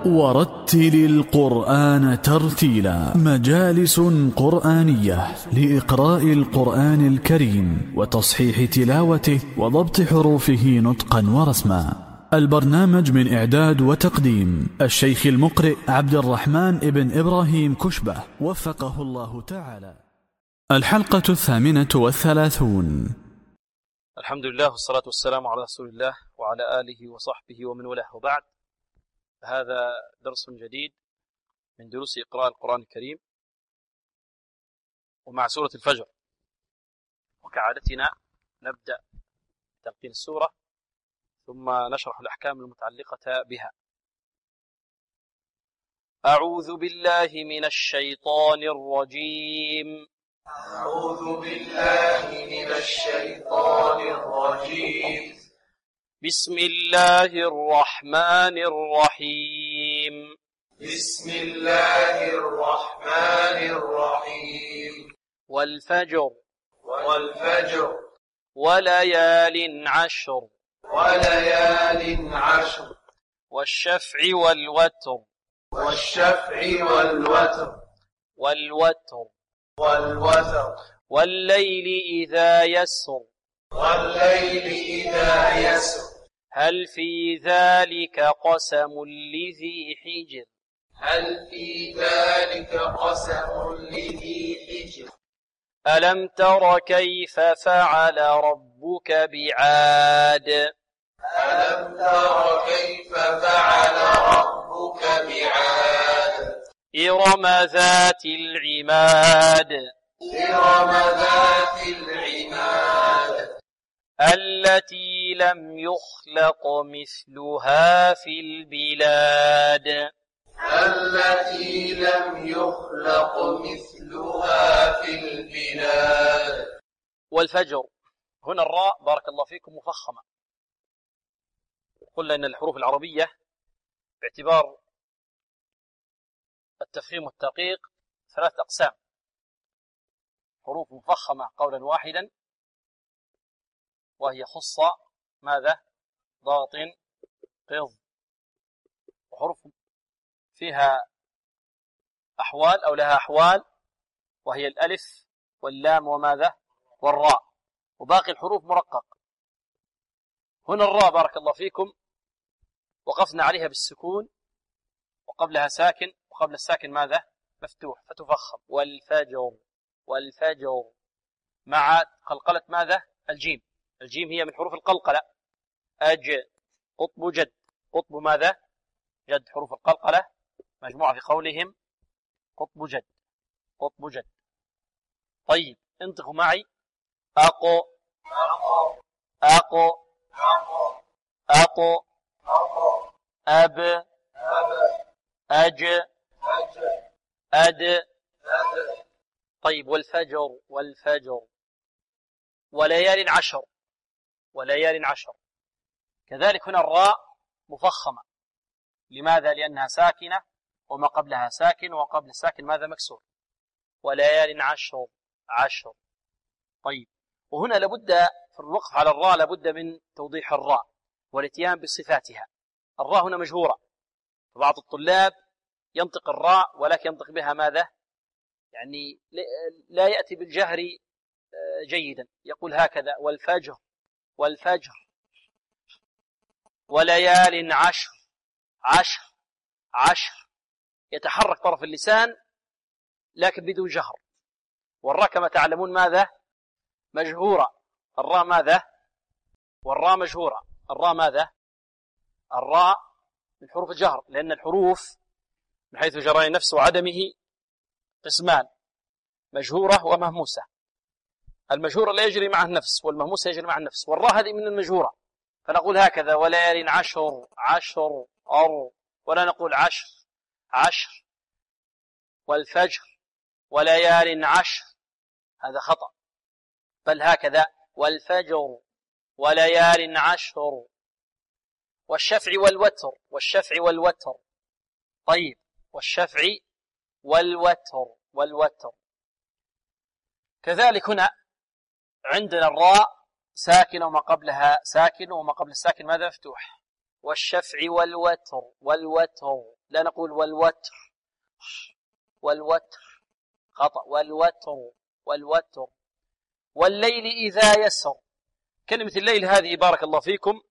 ورتل القرآن ترتيلا. مجالس قرآنية لإقراء القرآن الكريم وتصحيح تلاوته وضبط حروفه نطقا ورسما. البرنامج من إعداد وتقديم الشيخ المقرئ عبد الرحمن ابن إبراهيم كشبة وفقه الله تعالى. الحلقة 38. الحمد لله والصلاة والسلام على رسول الله وعلى آله وصحبه ومن والاه، وبعد. هذا درس جديد من دروس إقراء القرآن الكريم ومع سورة الفجر، وكعادتنا نبدأ بتلقين السورة ثم نشرح الأحكام المتعلقة بها. أعوذ بالله من الشيطان الرجيم. أعوذ بالله من الشيطان الرجيم. بسم الله الرحمن الرحيم. بسم الله الرحمن الرحيم. والفجر والفجر وليال عشر وليال عشر والشفع والوتر والشفع والوتر والوتر والوتر والليل إذا يسر والليل إذا يسر هل في ذلك قسم لذي حجر هل في ذلك قسم لذي حجر ألم تر كيف فعل ربك بعاد ألم تر كيف فعل ربك بعاد إرم ذات العماد إرم ذات العماد التي لم يخلق مثلها في البلاد التي لم يخلق مثلها في البلاد. والفجر، هنا الراء بارك الله فيكم مفخمة. قلنا إن الحروف العربية باعتبار التفخيم والترقيق 3 أقسام: حروف مفخمة قولا واحدا، وهي خصة ماذا ضاط قض، وحروف فيها أحوال أو لها أحوال، وهي الألف واللام وماذا والراء، وباقي الحروف مرقق. هنا الراء بارك الله فيكم وقفنا عليها بالسكون، وقبلها ساكن، وقبل الساكن ماذا مفتوح فتفخم. والفجر والفجر مع قلقلة ماذا الجيم. الجيم هي من حروف القلقلة. أج قطب جد، قطب ماذا جد، حروف القلقلة مجموعة في قولهم قطب جد قطب جد. طيب انطقوا معي: أقو أقو أقو أب أج أد. طيب والفجر والفجر وليال عشر وليال عشر. كذلك هنا الراء مفخمة. لماذا؟ لأنها ساكنة وما قبلها ساكن، وقبل الساكن ماذا مكسور. وليال عشر عشر. طيب وهنا لابد في الوقف على الراء لابد من توضيح الراء والاتيان بصفاتها. الراء هنا مجهورة، فبعض الطلاب ينطق الراء ولكن ينطق بها ماذا يعني لا يأتي بالجهر جيدا، يقول هكذا: والفجر والفجر وليال عشر عشر عشر، يتحرك طرف اللسان لكن بدون جهر. والراء كما تعلمون ماذا مجهورة. الراء ماذا والراء مجهورة. الراء ماذا الراء من حروف الجهر، لأن الحروف من حيث جرى النفس وعدمه قسمان: مجهورة ومهموسة. المجهورة لا يجري معها النفس، والمهموسة يجري معها النفس، والراء هذه من المجهورة. فنقول هكذا: وليال عشر عشر أر، ولا نقول عشر عشر. والفجر وليال عشر، هذا خطأ، بل هكذا: والفجر وليال عشر. والشفع والوتر والشفع والوتر. طيب والشفع والوتر والوتر. كذلك هنا عندنا الراء ساكنة وما قبلها ساكن، وما قبل الساكن ماذا مفتوح. والشفع والوتر والوتر لا نقول والوتر، والوتر خطأ، والوتر، والوتر. والليل إذا يسر، كلمة الليل هذه بارك الله فيكم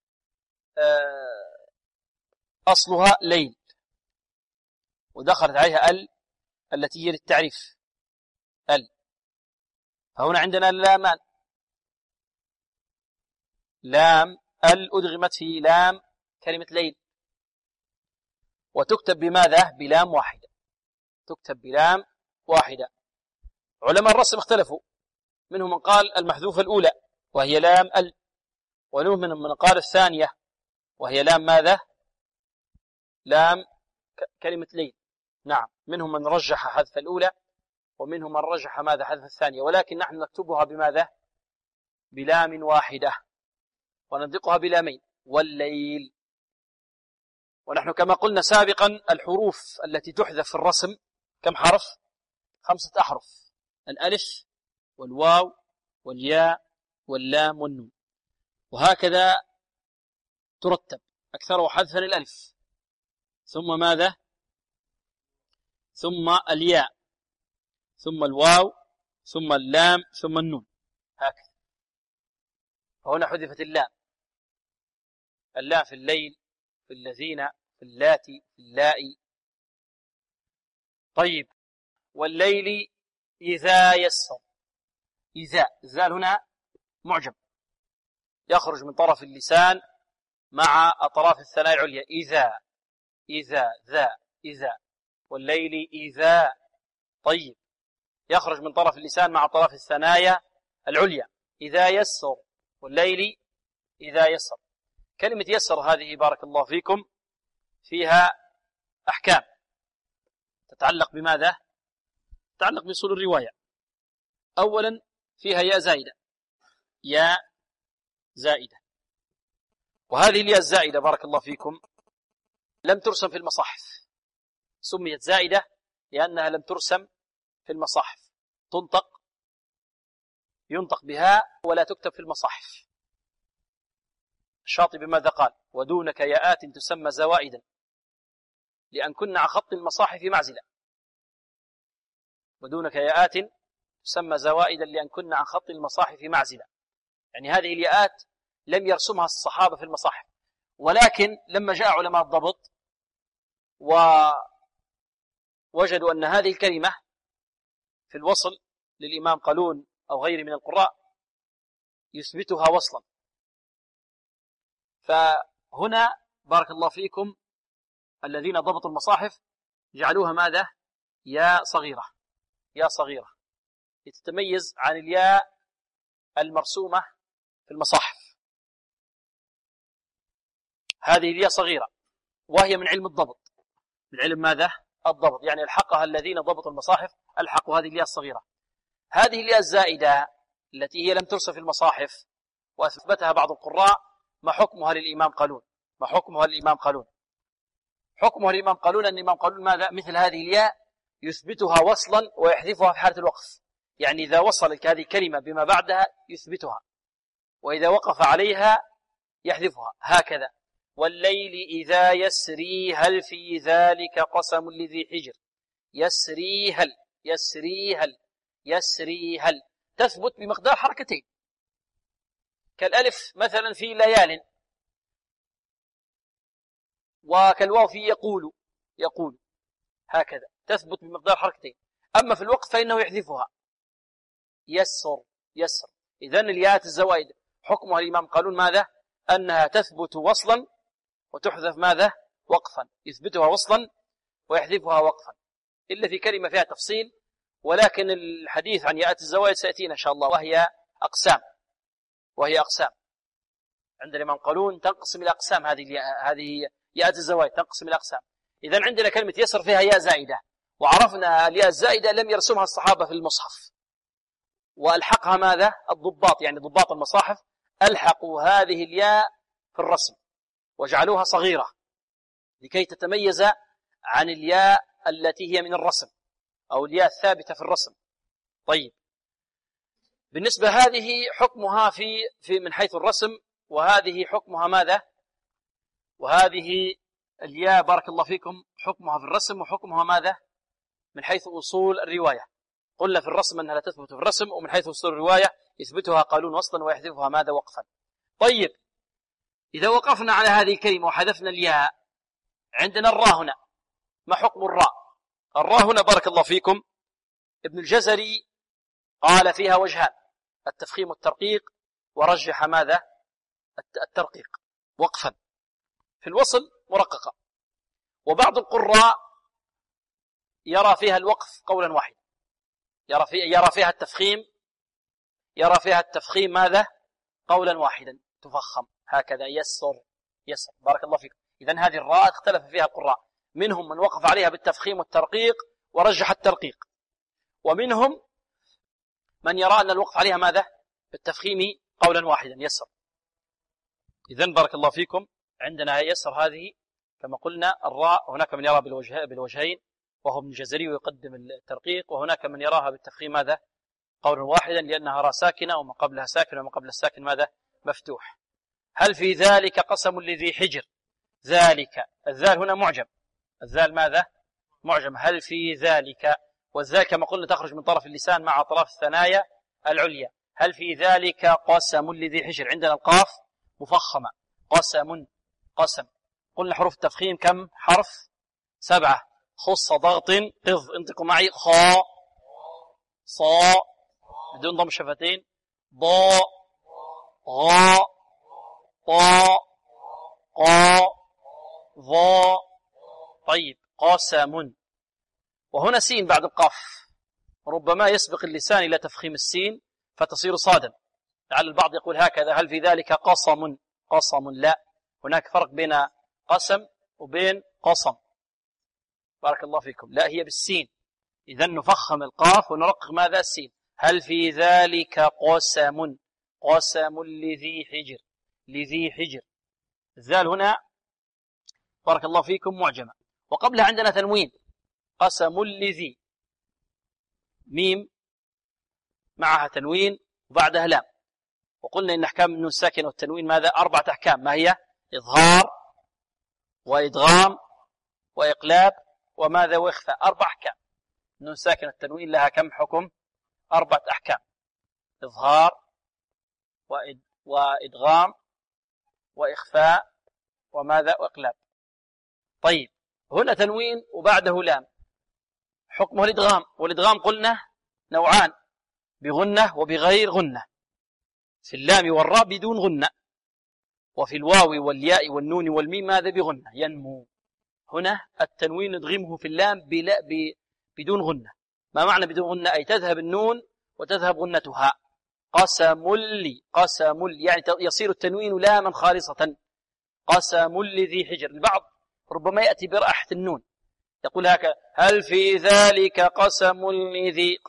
أصلها ليل، ودخلت عليها التي هي للتعريف فهنا عندنا لامان، لام أدغمت في لام كلمة ليل، وتكتب بماذا؟ بلام واحدة، تكتب بلام واحدة. علماء الرسم اختلفوا، منهم من قال المحذوفة الأولى وهي لام ومنهم من قال الثانية وهي لام ماذا؟ لام كلمة ليل. نعم، منهم من رجح حذف الأولى ومنهم من رجح ماذا؟ حذف الثانية، ولكن نحن نكتبها بماذا؟ بلام واحدة وننطقها بلامين، والليل. ونحن كما قلنا سابقا الحروف التي تحذف في الرسم كم حرف؟ 5 أحرف، الألف والواو والياء واللام والنون، وهكذا ترتب، أكثره حذفا الألف، ثم ماذا؟ ثم الياء، ثم الواو، ثم اللام، ثم النون، هكذا. فهنا حذفت اللام، اللام في الليل، في الذين، في اللاتي، في اللائي. طيب، والليل إذا يسر، إذا، الزال هنا معجم يخرج من طرف اللسان مع أطراف الثنايا العليا، إذا، إذا، ذا، إذا. والليل إذا، طيب، يخرج من طرف اللسان مع أطراف الثنايا العليا، إذا يسر، والليل إذا يسر. كلمة يسر هذه بارك الله فيكم فيها أحكام تتعلق بماذا؟ تتعلق بأصول الرواية. أولا فيها ياء زائدة، ياء زائدة، وهذه الياء الزائدة بارك الله فيكم لم ترسم في المصاحف، سميت زائدة لأنها لم ترسم في المصاحف، تنطق، ينطق بها ولا تكتب في المصاحف. الشاطبي ماذا قال؟ ودونك ياءات تسمى زوائدا لأن كنا عن خط المصاحف معزلة، ودونك ياءات تسمى زوائدا لأن كنا عن خط المصاحف معزلة، يعني هذه الياءات لم يرسمها الصحابة في المصاحف، ولكن لما جاء علماء الضبط ووجدوا أن هذه الكلمة في الوصل للإمام قالون أو غيره من القراء يثبتها وصلا، فهنا بارك الله فيكم الذين ضبطوا المصاحف جعلوها ماذا؟ ياء صغيرة، ياء صغيرة لتتميز عن الياء المرسومة في المصاحف. هذه الياء صغيرة وهي من علم الضبط، من علم ماذا؟ الضبط، يعني الحقها الذين ضبطوا المصاحف الحقوا هذه الياء الصغيرة. هذه الياء الزائدة التي هي لم ترسم في المصاحف وأثبتها بعض القراء، ما حكمها للإمام قالون؟ ما حكمها للإمام قالون؟ حكمها للإمام قالون أن الإمام قالون ماذا؟ مثل هذه الياء يثبتها وصلا ويحذفها في حالة الوقف، يعني إذا وصلت هذه الكلمة بما بعدها يثبتها، وإذا وقف عليها يحذفها، هكذا. والليل إذا يسري هل في ذلك قسم لذي حجر، يسري هل، يسري هل، يسري هل، تثبت بمقدار حركتين كالألف مثلا في ليال، وكالواو في يقول، يقول، هكذا تثبت بمقدار حركتين. أما في الوقف فإنه يحذفها، يسر، يسر. إذن الياءات الزوائد حكمها الإمام قالون ماذا؟ أنها تثبت وصلا وتحذف ماذا؟ وقفا، يثبتها وصلا ويحذفها وقفا، إلا في كلمة فيها تفصيل، ولكن الحديث عن ياءات الزوائد سيأتينا إن شاء الله، وهي أقسام، وهي أقسام عند الإمام قالون تنقسم إلى أقسام، هذه ياءات الزوائد تنقسم إلى أقسام. إذن عندنا كلمة يسر فيها ياء زائدة، وعرفنا الياء الزائدة لم يرسمها الصحابة في المصحف، وألحقها ماذا؟ الضباط، يعني ضباط المصاحف ألحقوا هذه الياء في الرسم وجعلوها صغيرة لكي تتميز عن الياء التي هي من الرسم أو الياء الثابتة في الرسم. طيب، بالنسبة هذه حكمها في من حيث الرسم، وهذه حكمها ماذا؟ وهذه الياء بارك الله فيكم حكمها في الرسم وحكمها ماذا؟ من حيث أصول الرواية. قلنا في الرسم أنها لا تثبت في الرسم، ومن حيث أصول الرواية يثبتها قالون وصلا ويحذفها ماذا؟ وقفا. طيب إذا وقفنا على هذه الكلمة وحذفنا الياء، عندنا الراء هنا، ما حكم الراء؟ الراء هنا بارك الله فيكم ابن الجزري قال فيها وجهان، التفخيم والترقيق، ورجح ماذا؟ الترقيق وقفا، في الوصل مرققة. وبعض القراء يرى فيها الوقف قولا واحدا، يرى فيها التفخيم ماذا؟ قولا واحدا، تفخم هكذا، يسر بارك الله فيكم. إذن هذه الراء اختلف فيها القراء، منهم من وقف عليها بالتفخيم والترقيق ورجح الترقيق، ومنهم من يرى أن الوقف عليها ماذا؟ بالتفخيم قولا واحدا، يسر. إذن بارك الله فيكم عندنا يسر هذه كما قلنا الراء، هناك من يرى بالوجهين وهو ابن الجزري ويقدم الترقيق، وهناك من يراها بالتفخيم ماذا؟ قولا واحدا، لأنها راء ساكنة وما قبلها ساكن وما قبل الساكن ماذا؟ مفتوح. هل في ذلك قسم لذي حجر؟ ذلك، الذال هنا معجم، الذال ماذا؟ معجم. هل في ذلك، والذال كما قلنا تخرج من طرف اللسان مع أطراف الثنايا العليا. هل في ذلك قسم لذي حجر؟ عندنا القاف مفخمة، قسم. قلنا حروف التفخيم كم حرف؟ 7. خص ضغط قض، انطقوا معي، خاء صاء بدون ضم شفتين، ضاء غاء طاء قاء ظاء. طيب قاسم، وهنا سين بعد القاف، ربما يسبق اللسان إلى تفخيم السين فتصير صادا، لعل البعض يقول هكذا، هل في ذلك قسم؟ لا، هناك فرق بين قسم وبين قصم، بارك الله فيكم. لا، هي بالسين، إذن نفخم القاف ونرقق ماذا؟ السين. هل في ذلك قسم لذي حجر. الذال هنا بارك الله فيكم معجمة، وقبلها عندنا تنوين، قسم لذي، ميم معها تنوين وبعدها لام. وقلنا إن أحكام النون الساكنة والتنوين ماذا؟ 4 أحكام، ما هي؟ إظهار وإدغام وإقلاب وماذا؟ وإخفاء. 4 أحكام. النون الساكنة والتنوين لها كم حكم؟ 4 أحكام، إظهار وإدغام وإخفاء وماذا؟ وإقلاب. طيب هنا تنوين وبعده لام، حكمه الإدغام، والإدغام قلنا نوعان، بغنة وبغير غنة، في اللام والراء بدون غنة، وفي الواو والياء والنون والميم ماذا؟ بغنة، ينمو. هنا التنوين ندغمه في اللام بدون غنة. ما معنى بدون غنة؟ أي تذهب النون وتذهب غنتها. قسم لي يعني يصير التنوين لاما خالصة، قسم لذي حجر. البعض ربما يأتي برأحة النون يقول هكذا، هل في ذلك قسم لذي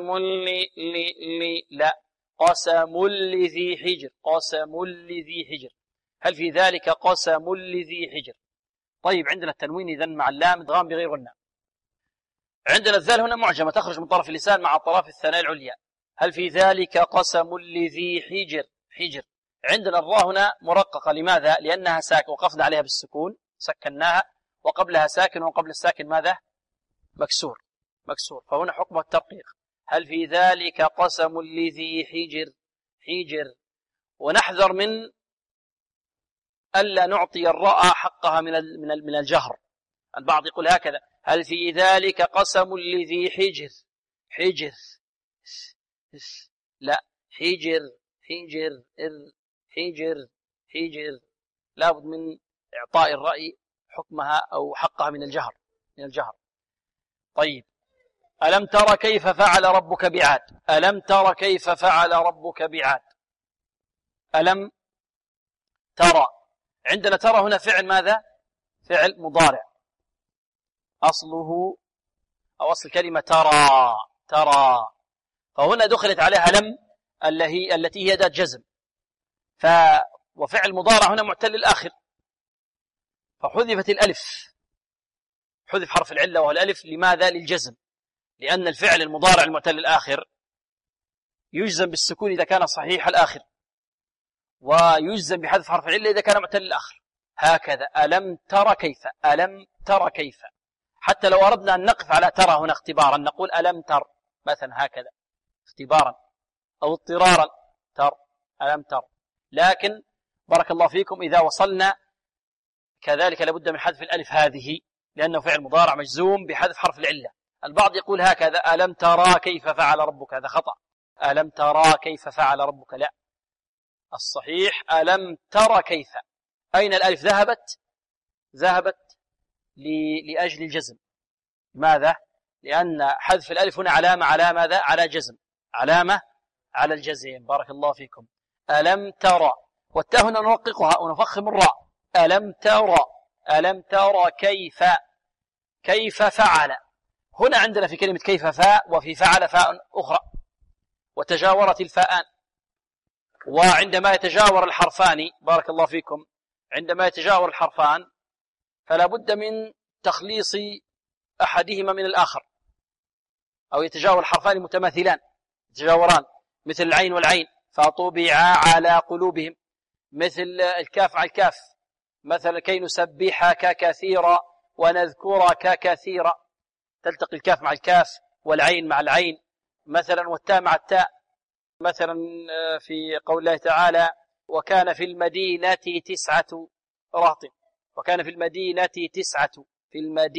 لا، قسم لذي حجر، هل في ذلك قسم لذي حجر. طيب عندنا التنوين إذن مع اللام ادغام بغير غنة. عندنا الذال هنا معجمة تخرج من طرف اللسان مع طرف الثنايا العليا، هل في ذلك قسم لذي حجر. عندنا الراء هنا مرققة، لماذا؟ لأنها ساكن، وقفنا عليها بالسكون سكناها، وقبلها ساكن وقبل الساكن ماذا؟ مكسور، فهنا حكم الترقيق. هل في ذلك قسم لذي حجر. ونحذر من ألا نعطي الراء حقها من الجهر. البعض يقول هكذا، هل في ذلك قسم لذي حجر. لا، حجر، لابد من إعطاء الرأي حكمها أو حقها من الجهر. طيب ألم تر كيف فعل ربك بعاد. ألم ترى، عندنا ترى هنا فعل ماذا؟ فعل مضارع، أصله أو أصل الكلمة ترى، فهنا دخلت عليها لم التي هي أداة جزم، وفعل مضارع هنا معتل الآخر، فحذفت الألف، حذف حرف العلة وهو الألف. لماذا؟ للجزم، لأن الفعل المضارع المعتل الآخر يجزم بالسكون إذا كان صحيح الآخر، ويجزم بحذف حرف العلة إذا كان معتل الآخر. هكذا ألم تر كيف، حتى لو أردنا أن نقف على ترى هنا اختبارا نقول ألم تر مثلا هكذا اختبارا أو اضطرارا تر ألم تر. لكن بارك الله فيكم إذا وصلنا كذلك لابد من حذف الألف هذه لأنه فعل مضارع مجزوم بحذف حرف العلة. البعض يقول هكذا ألم ترى كيف فعل ربك، هذا خطأ. ألم ترى كيف فعل ربك، لا، الصحيح ألم ترى كيف. أين الألف ذهبت؟ ذهبت لأجل الجزم. ماذا؟ لأن حذف الألف هنا علامة على ماذا؟ على جزم، علامة على الجزم. بارك الله فيكم. ألم ترى، والتاء هنا نرققها ونفخم الراء. ألم ترى، ألم ترى كيف فعل. هنا عندنا في كلمة كيف فاء، وفي فعل فاء أخرى، وتجاورت الفاءان. وعندما يتجاور الحرفان بارك الله فيكم، عندما يتجاور الحرفان فلا بد من تخليص أحدهما من الآخر، أو يتجاور الحرفان متماثلان يتجاوران، مثل العين والعين، فطبع على قلوبهم، مثل الكاف على الكاف، مثل كي نسبحك كثيرا ونذكرك كثيرا، تلتقي الكاف مع الكاف والعين مع العين مثلا، والتاء مع التاء. مثلا في قول الله تعالى وكان في المدينة 9 رهط، وكان في المدينة 9، في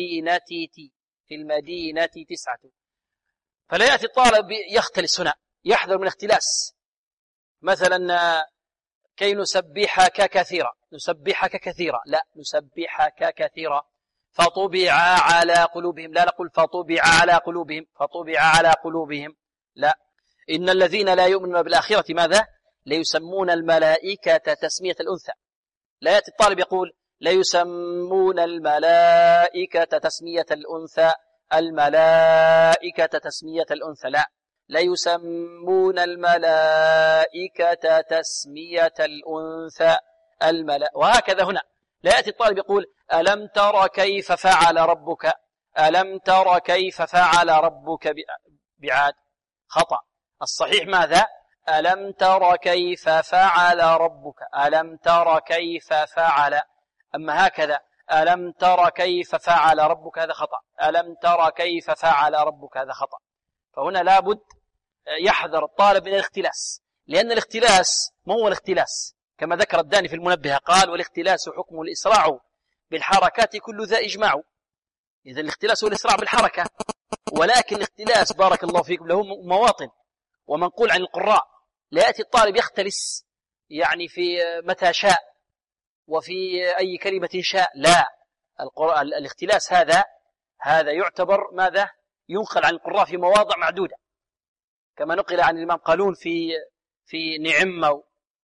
المدينة 9. فلا يأتي الطالب يختلس هنا، يحذر من الاختلاس. مثلا كي نسبحك كثيرا، نسبحك كثيرا، لا، نسبحك كثيرا. فطبع على قلوبهم، لا نقول فطبع على قلوبهم، فطبع على قلوبهم، لا. إن الذين لا يؤمنون بالآخرة ماذا؟ ليسمون الملائكة تسمية الأنثى. لا يأتي الطالب يقول ليسمون الملائكة تسمية الأنثى، الملائكة تسمية الأنثى، لا، ليسمون الملائكة تسمية الأنثى وهكذا هنا. لا يأتي الطالب يقول ألم تر كيف فعل ربك، ألم تر كيف فعل ربك بعاد، خطأ. الصحيح ماذا؟ ألم تر كيف فعل ربك، ألم تر كيف فعل. أما هكذا ألم تر كيف فعل ربك، هذا خطأ. ألم تر كيف فعل ربك، هذا خطأ. فهنا لابد يحذر الطالب من الاختلاس، لأن الاختلاس ما هو الاختلاس كما ذكر الداني في المنبه، قال والاختلاس حكم الإسراع بالحركات كل ذا إجماع. إذا الاختلاس هو الإسراع بالحركة، ولكن الاختلاس بارك الله فيكم له مواطن ومنقول عن القراء. لا يأتي الطالب يختلس يعني في متى شاء وفي أي كلمة شاء، لا. الاختلاس هذا يعتبر ماذا؟ ينقل عن القراء في مواضع معدودة، كما نقل عن الإمام قالون في نعمة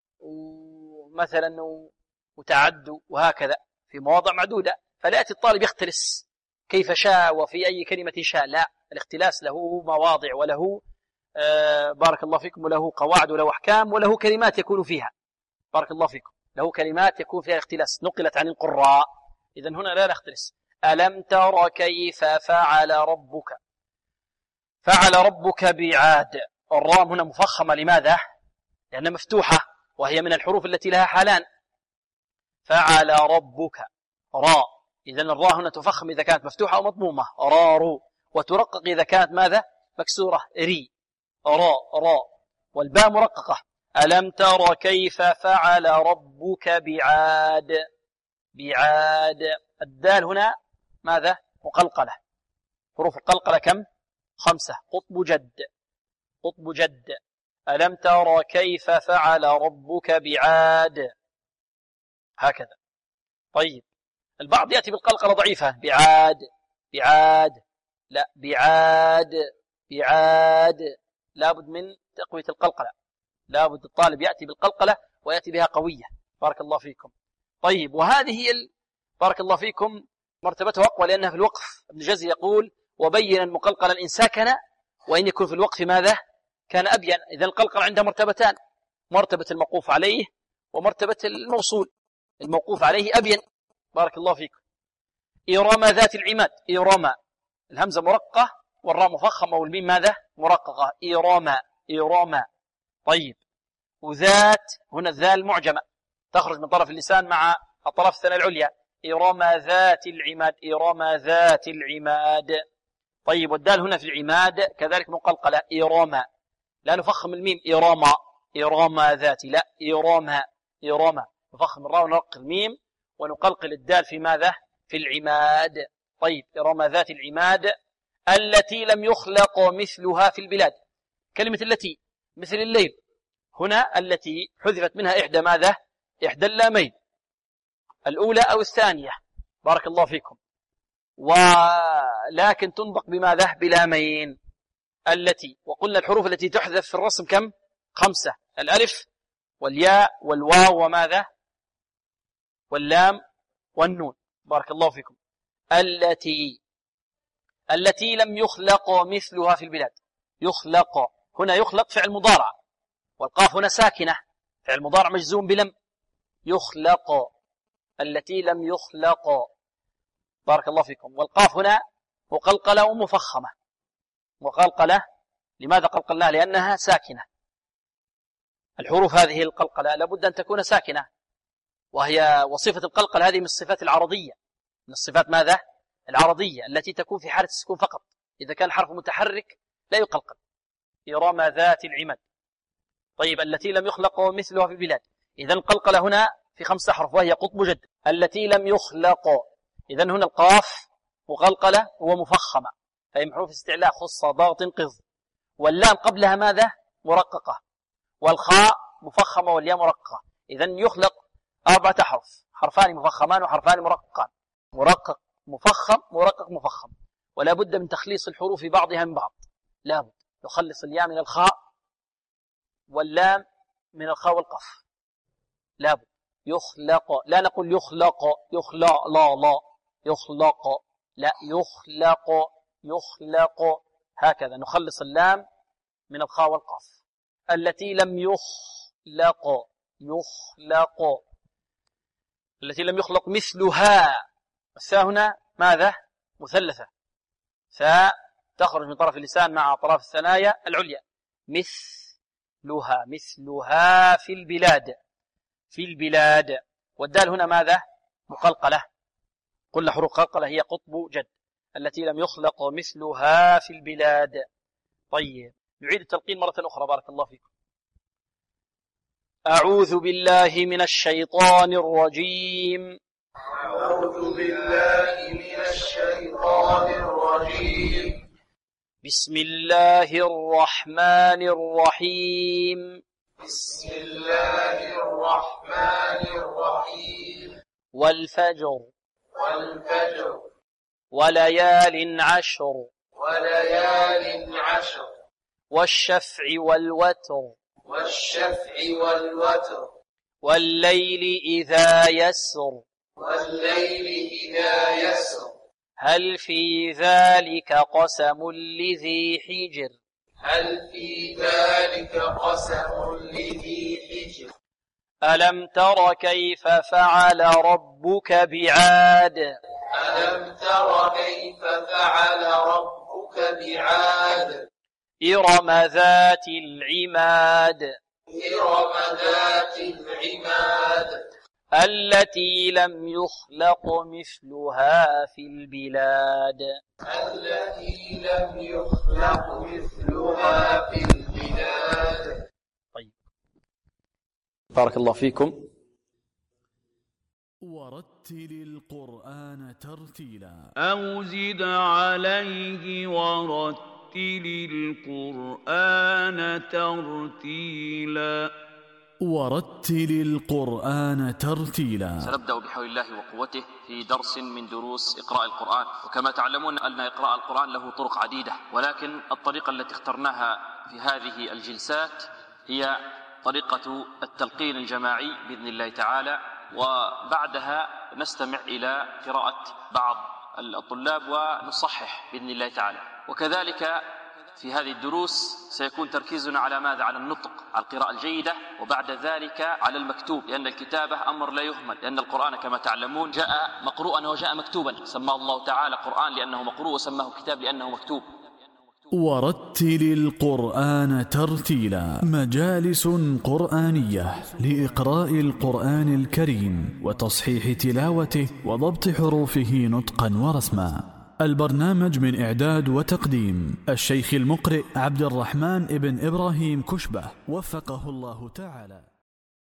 مثلا وتعد، وهكذا في مواضع معدودة. فلا يأتي الطالب يختلس كيف شاء وفي أي كلمة شاء، لا. الاختلاس له مواضع وله بارك الله فيكم، وله قواعد وله أحكام وله كلمات يكون فيها، بارك الله فيكم، له كلمات يكون فيها اختلاس نقلت عن القراء. إذن هنا لا نختلس. ألم تر كيف فعل ربك، فعل ربك بعاد. الراء هنا مفخمة، لماذا؟ لأنها مفتوحة وهي من الحروف التي لها حالان. فعل ربك راء، إذن الراء هنا تفخم إذا كانت مفتوحة أو مضمومة، رارو، وترقق إذا كانت ماذا؟ مكسورة، ري، راء، والباء مرققة. ألم تر كيف فعل ربك بعاد، الدال هنا ماذا؟ مقلقلة، حروف القلقلة كم؟ 5، قطب جد. ألم تر كيف فعل ربك بعاد، هكذا. طيب البعض يأتي بالقلقلة ضعيفة، بعاد، لا، بعاد، لابد من تقوية القلقلة، لابد الطالب يأتي بالقلقلة ويأتي بها قوية، بارك الله فيكم. طيب وهذه هي بارك الله فيكم مرتبته أقوى، لأنها في الوقف. ابن الجزري يقول وبينا مقلقلا إن ساكن وإن يكون في الوقف ماذا؟ كان أبين. إذا القلقل عندها مرتبتان، مرتبة الموقوف عليه ومرتبة الموصول. الموقوف عليه أبين، بارك الله فيكم. إرم ذات العماد، إرم، الهمزة مرقة والراء مفخمة والميم ماذا؟ مرققة، إرم. طيب وذات، هنا الذال معجمة تخرج من طرف اللسان مع أطراف الثنايا العليا، إرم ذات العماد، إرم ذات العماد. طيب والدال هنا في العماد كذلك مقلقلة، إرم، لا نفخم الميم، إرم، إرم ذات، لا إرم، إرم، نفخم الراء ونرق الميم ونقلقل الدال في ماذا؟ في العماد. طيب إرم ذات العماد التي لم يخلق مثلها في البلاد. كلمة التي مثل الليل، هنا التي حذفت منها إحدى ماذا؟ إحدى اللامين، الأولى أو الثانية، بارك الله فيكم، ولكن تنطق بماذا؟ بلامين التي. وقلنا الحروف التي تحذف في الرسم كم؟ 5، الألف والياء والواو وماذا؟ واللام والنون، بارك الله فيكم. التي لم يخلق مثلها في البلاد. يخلق هنا يخلق فعل مضارع، والقاف هنا ساكنة، فعل مضارع مجزوم بلم. يخلق، التي لم يخلق، بارك الله فيكم. والقاف هنا مقلقلة ومفخمة، مقلقلة. لماذا قلقلناها؟ لأنها ساكنة. الحروف هذه القلقلة لابد أن تكون ساكنة، وهي وصفة القلقلة هذه من الصفات العرضية، من الصفات ماذا؟ العرضية التي تكون في حالة السكون فقط، إذا كان الحرف متحرك لا يقلقل. إرم ذات العماد. طيب التي لم يخلق مثلها في البلاد، إذن القلقلة هنا في 5 أحرف وهي قطب جد. التي لم يخلق، إذن هنا القاف مقلقلة ومفخمة، فهي من حروف استعلاء خص ضغط قض. واللام قبلها ماذا؟ مرققة، والخاء مفخمة والياء مرققة. إذن يخلق 4 أحرف، حرفان مفخمان وحرفان مرققان، مرقق مفخم مرقق مفخم. ولا بد من تخليص الحروف بعضها من بعض، لا بد يخلص الياء من الخاء واللام من الخاء والقاف، لا بد. يخلق، لا نقول يخلق، يخلق، لا يخلق، لا يخلق، يخلق، هكذا نخلص اللام من الخاء والقاف. التي لم يخلق، يخلق، التي لم يخلق مثلها. الثاء هنا ماذا؟ مثلثة، ثاء تخرج من طرف اللسان مع أطراف الثنايا العليا. مثلها، مثلها في البلاد، في البلاد. والدال هنا ماذا؟ مقلقلة، قلنا حروف قلقلة هي قطب جد. التي لم يخلق مثلها في البلاد. طيب نعيد التلقين مرة أخرى، بارك الله فيكم. أعوذ بالله من الشيطان الرجيم. أعوذ بالله من الشيطان الرجيم. بسم الله الرحمن الرحيم. بسم الله الرحمن الرحيم. والفجر، والفجر، وليال عشر، وليال عشر، والشفع والوتر، والشفع والوتر، والليل إذا يسر، والليل إذا يسر. هل في ذلك قسم لذي حجر. هل في ذلك قسم لذي حجر. ألم تر كيف فعل ربك بعاد. ألم تر كيف فعل ربك بعاد. إرم ذات العماد، إرم ذات العماد، التي لم يخلق مثلها في البلاد. التي لم يخلق مثلها في البلاد. طيب بارك الله فيكم. ورتل القرآن ترتيلا. أو زد عليه ورتل القرآن ترتيلا. ورتل القرآن ترتيلا. سنبدأ بحول الله وقوته في درس من دروس إقراء القرآن. وكما تعلمون أن إقراء القرآن له طرق عديدة، ولكن الطريقة التي اخترناها في هذه الجلسات هي طريقة التلقين الجماعي بإذن الله تعالى، وبعدها نستمع إلى قراءة بعض الطلاب ونصحح بإذن الله تعالى. وكذلك في هذه الدروس سيكون تركيزنا على ماذا؟ على النطق، على القراءة الجيدة، وبعد ذلك على المكتوب، لأن الكتابة أمر لا يهمل، لأن القرآن كما تعلمون جاء مقروءا وجاء مكتوبا. سماه الله تعالى قرآن لأنه مقروء، وسماه كتاب لأنه مكتوب. ورتل القرآن ترتيلا. مجالس قرآنية لإقراء القرآن الكريم وتصحيح تلاوته وضبط حروفه نطقا ورسما. البرنامج من إعداد وتقديم الشيخ المقرئ عبد الرحمن ابن إبراهيم كشبة، وفقه الله تعالى.